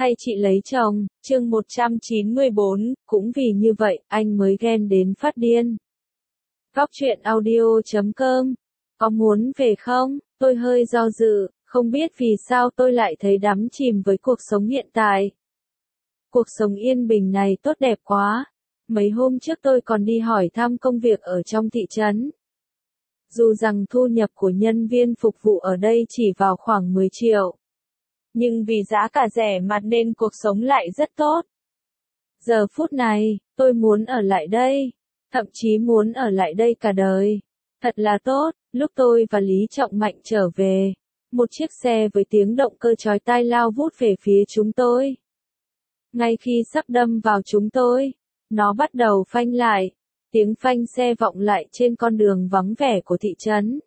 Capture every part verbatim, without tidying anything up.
hay chị lấy chồng, chương một trăm chín mươi bốn, cũng vì như vậy, anh mới ghen đến phát điên. Góc truyện audio chấm com, có muốn về không? Tôi hơi do dự, không biết vì sao tôi lại thấy đắm chìm với cuộc sống hiện tại. Cuộc sống yên bình này tốt đẹp quá. Mấy hôm trước tôi còn đi hỏi thăm công việc ở trong thị trấn. Dù rằng thu nhập của nhân viên phục vụ ở đây chỉ vào khoảng mười triệu. Nhưng vì giá cả rẻ mặt nên cuộc sống lại rất tốt. Giờ phút này, tôi muốn ở lại đây. Thậm chí muốn ở lại đây cả đời. Thật là tốt, lúc tôi và Lý Trọng Mạnh trở về. Một chiếc xe với tiếng động cơ chói tai lao vút về phía chúng tôi. Ngay khi sắp đâm vào chúng tôi, nó bắt đầu phanh lại. Tiếng phanh xe vọng lại trên con đường vắng vẻ của thị trấn.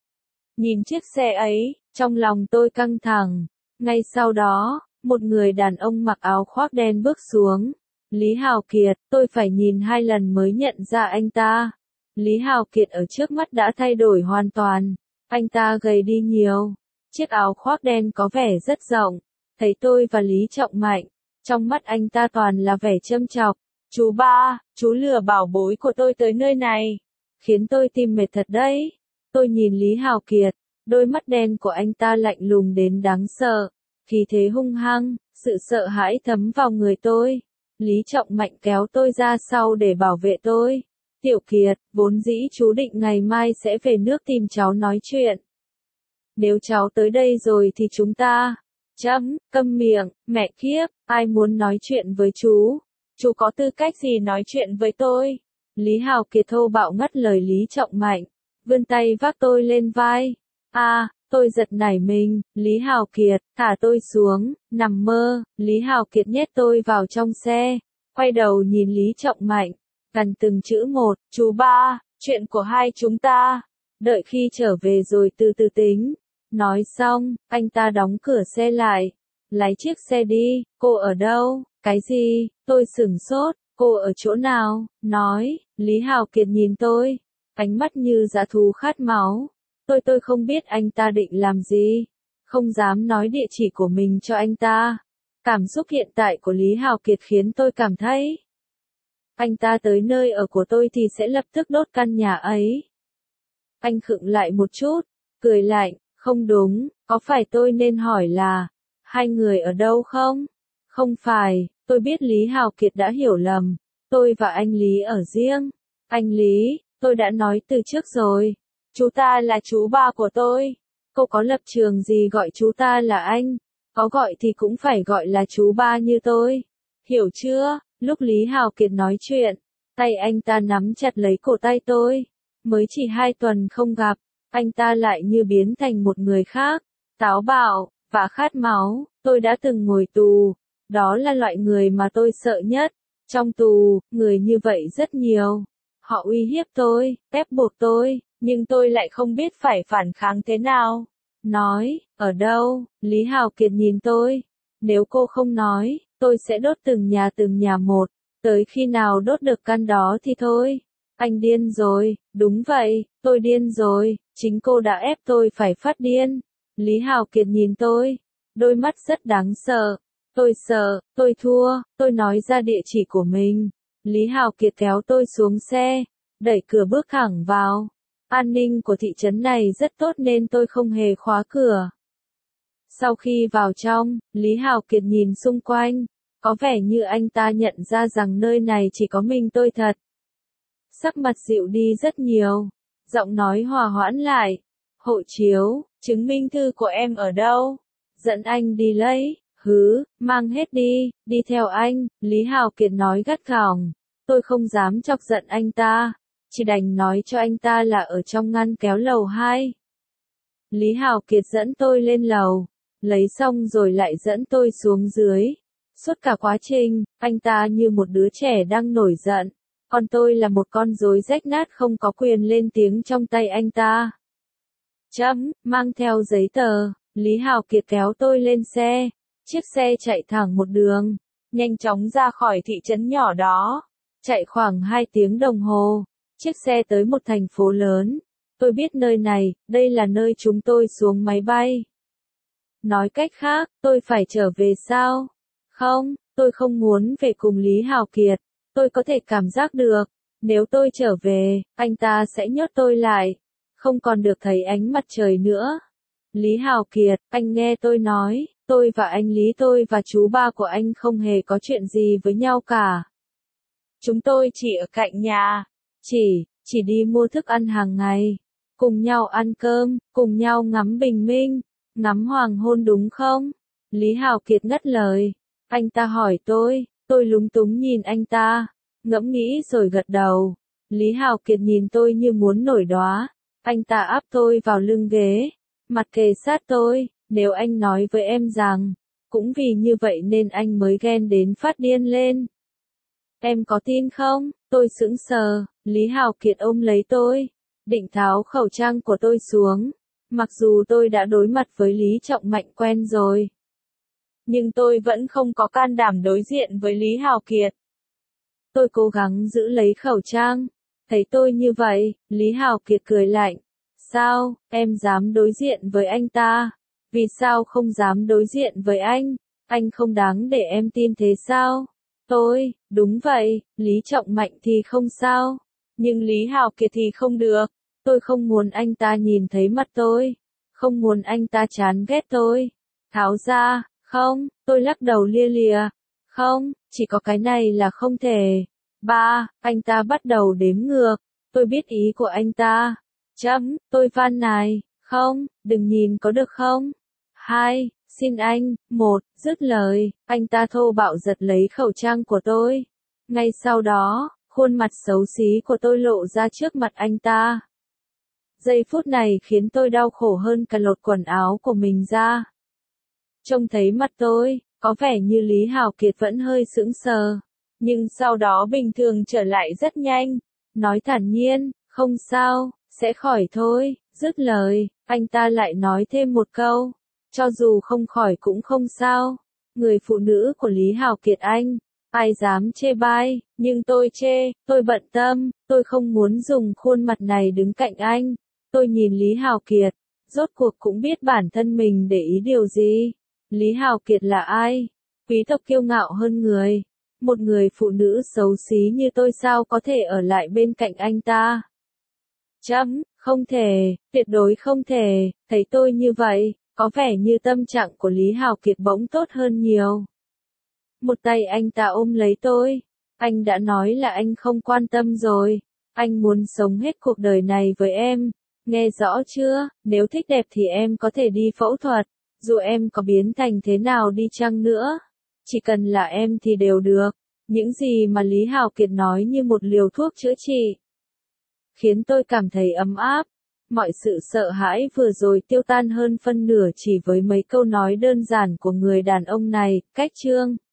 Nhìn chiếc xe ấy, trong lòng tôi căng thẳng. Ngay sau đó, một người đàn ông mặc áo khoác đen bước xuống. Lý Hào Kiệt, tôi phải nhìn hai lần mới nhận ra anh ta. Lý Hào Kiệt ở trước mắt đã thay đổi hoàn toàn. Anh ta gầy đi nhiều. Chiếc áo khoác đen có vẻ rất rộng. Thấy tôi và Lý Trọng Mạnh, trong mắt anh ta toàn là vẻ châm chọc. Chú ba, chú lừa bảo bối của tôi tới nơi này. Khiến tôi tim mệt thật đấy. Tôi nhìn Lý Hào Kiệt. Đôi mắt đen của anh ta lạnh lùng đến đáng sợ. Khí thế hung hăng, sự sợ hãi thấm vào người tôi. Lý Trọng Mạnh kéo tôi ra sau để bảo vệ tôi. Tiểu Kiệt, vốn dĩ chú định ngày mai sẽ về nước tìm cháu nói chuyện. Nếu cháu tới đây rồi thì chúng ta... Chấm, câm miệng, mẹ kiếp, ai muốn nói chuyện với chú? Chú có tư cách gì nói chuyện với tôi? Lý Hào Kiệt thô bạo ngắt lời Lý Trọng Mạnh. Vươn tay vác tôi lên vai. À, tôi giật nảy mình. Lý Hào Kiệt, thả tôi xuống, nằm mơ. Lý Hào Kiệt nhét tôi vào trong xe. Quay đầu nhìn Lý Trọng Mạnh. Gần từng chữ một, chú ba, chuyện của hai chúng ta. Đợi khi trở về rồi từ từ tính. Nói xong, anh ta đóng cửa xe lại. Lái chiếc xe đi, cô ở đâu? Cái gì? Tôi sửng sốt, cô ở chỗ nào? Nói, Lý Hào Kiệt nhìn tôi. Ánh mắt như dã thú khát máu. Tôi tôi không biết anh ta định làm gì. Không dám nói địa chỉ của mình cho anh ta. Cảm xúc hiện tại của Lý Hào Kiệt khiến tôi cảm thấy. Anh ta tới nơi ở của tôi thì sẽ lập tức đốt căn nhà ấy. Anh khựng lại một chút, cười lạnh, không đúng, có phải tôi nên hỏi là, hai người ở đâu không? Không phải, tôi biết Lý Hào Kiệt đã hiểu lầm, tôi và anh Lý ở riêng. Anh Lý, tôi đã nói từ trước rồi, chú ta là chú ba của tôi. Cô có lập trường gì gọi chú ta là anh, có gọi thì cũng phải gọi là chú ba như tôi. Hiểu chưa? Lúc Lý Hào Kiệt nói chuyện, tay anh ta nắm chặt lấy cổ tay tôi. Mới chỉ hai tuần không gặp, anh ta lại như biến thành một người khác, táo bạo, và khát máu. Tôi đã từng ngồi tù, đó là loại người mà tôi sợ nhất. Trong tù, người như vậy rất nhiều. Họ uy hiếp tôi, ép buộc tôi, nhưng tôi lại không biết phải phản kháng thế nào. Nói, ở đâu? Lý Hào Kiệt nhìn tôi. Nếu cô không nói, tôi sẽ đốt từng nhà từng nhà một. Tới khi nào đốt được căn đó thì thôi. Anh điên rồi, đúng vậy, tôi điên rồi, chính cô đã ép tôi phải phát điên. Lý Hào Kiệt nhìn tôi, đôi mắt rất đáng sợ. Tôi sợ, tôi thua, tôi nói ra địa chỉ của mình. Lý Hào Kiệt kéo tôi xuống xe, đẩy cửa bước thẳng vào. An ninh của thị trấn này rất tốt nên tôi không hề khóa cửa. Sau khi vào trong, Lý Hào Kiệt nhìn xung quanh, có vẻ như anh ta nhận ra rằng nơi này chỉ có mình tôi thật. Sắc mặt dịu đi rất nhiều, giọng nói hòa hoãn lại. Hộ chiếu, chứng minh thư của em ở đâu? Dẫn anh đi lấy, hứ, mang hết đi, đi theo anh, Lý Hào Kiệt nói gắt gỏng. Tôi không dám chọc giận anh ta, chỉ đành nói cho anh ta là ở trong ngăn kéo lầu hai. Lý Hào Kiệt dẫn tôi lên lầu, lấy xong rồi lại dẫn tôi xuống dưới. Suốt cả quá trình, anh ta như một đứa trẻ đang nổi giận. Còn tôi là một con rối rách nát không có quyền lên tiếng trong tay anh ta. Chấm, mang theo giấy tờ, Lý Hào Kiệt kéo tôi lên xe. Chiếc xe chạy thẳng một đường, nhanh chóng ra khỏi thị trấn nhỏ đó. Chạy khoảng hai tiếng đồng hồ, chiếc xe tới một thành phố lớn. Tôi biết nơi này, đây là nơi chúng tôi xuống máy bay. Nói cách khác, tôi phải trở về sao? Không, tôi không muốn về cùng Lý Hào Kiệt. Tôi có thể cảm giác được, nếu tôi trở về, anh ta sẽ nhốt tôi lại, không còn được thấy ánh mặt trời nữa. Lý Hào Kiệt, anh nghe tôi nói, tôi và anh Lý tôi và chú ba của anh không hề có chuyện gì với nhau cả. Chúng tôi chỉ ở cạnh nhà, chỉ, chỉ đi mua thức ăn hàng ngày, cùng nhau ăn cơm, cùng nhau ngắm bình minh, ngắm hoàng hôn đúng không? Lý Hào Kiệt ngắt lời, anh ta hỏi tôi, tôi lúng túng nhìn anh ta, ngẫm nghĩ rồi gật đầu. Lý Hào Kiệt nhìn tôi như muốn nổi đoá, anh ta áp tôi vào lưng ghế, mặt kề sát tôi, nếu anh nói với em rằng, cũng vì như vậy nên anh mới ghen đến phát điên lên. Em có tin không? Tôi sững sờ, Lý Hào Kiệt ôm lấy tôi, định tháo khẩu trang của tôi xuống, mặc dù tôi đã đối mặt với Lý Trọng Mạnh quen rồi. Nhưng tôi vẫn không có can đảm đối diện với Lý Hào Kiệt. Tôi cố gắng giữ lấy khẩu trang, thấy tôi như vậy, Lý Hào Kiệt cười lạnh. Sao, em dám đối diện với anh ta? Vì sao không dám đối diện với anh? Anh không đáng để em tin thế sao? Tôi, đúng vậy, Lý Trọng Mạnh thì không sao. Nhưng Lý Hào Kiệt thì không được. Tôi không muốn anh ta nhìn thấy mặt tôi. Không muốn anh ta chán ghét tôi. Tháo ra, không, tôi lắc đầu lia lịa. Không, chỉ có cái này là không thể. Ba, anh ta bắt đầu đếm ngược. Tôi biết ý của anh ta. Chấm, tôi van nài, không, đừng nhìn có được không? Hai, xin anh, một, dứt lời, anh ta thô bạo giật lấy khẩu trang của tôi. Ngay sau đó, khuôn mặt xấu xí của tôi lộ ra trước mặt anh ta. Giây phút này khiến tôi đau khổ hơn cả lột quần áo của mình ra. Trông thấy mặt tôi, có vẻ như Lý Hào Kiệt vẫn hơi sững sờ, nhưng sau đó bình thường trở lại rất nhanh, nói thản nhiên, không sao, sẽ khỏi thôi. Dứt lời, anh ta lại nói thêm một câu, cho dù không khỏi cũng không sao. Người phụ nữ của Lý Hào Kiệt anh, ai dám chê bai, nhưng tôi chê, tôi bận tâm, tôi không muốn dùng khuôn mặt này đứng cạnh anh. Tôi nhìn Lý Hào Kiệt, rốt cuộc cũng biết bản thân mình để ý điều gì. Lý Hào Kiệt là ai? Quý tộc kiêu ngạo hơn người. Một người phụ nữ xấu xí như tôi sao có thể ở lại bên cạnh anh ta? Chấm, không thể, tuyệt đối không thể. Thấy tôi như vậy, có vẻ như tâm trạng của Lý Hào Kiệt bỗng tốt hơn nhiều. Một tay anh ta ôm lấy tôi. Anh đã nói là anh không quan tâm rồi. Anh muốn sống hết cuộc đời này với em. Nghe rõ chưa? Nếu thích đẹp thì em có thể đi phẫu thuật. Dù em có biến thành thế nào đi chăng nữa. Chỉ cần là em thì đều được. Những gì mà Lý Hào Kiệt nói như một liều thuốc chữa trị. Khiến tôi cảm thấy ấm áp. Mọi sự sợ hãi vừa rồi tiêu tan hơn phân nửa chỉ với mấy câu nói đơn giản của người đàn ông này. Cách chương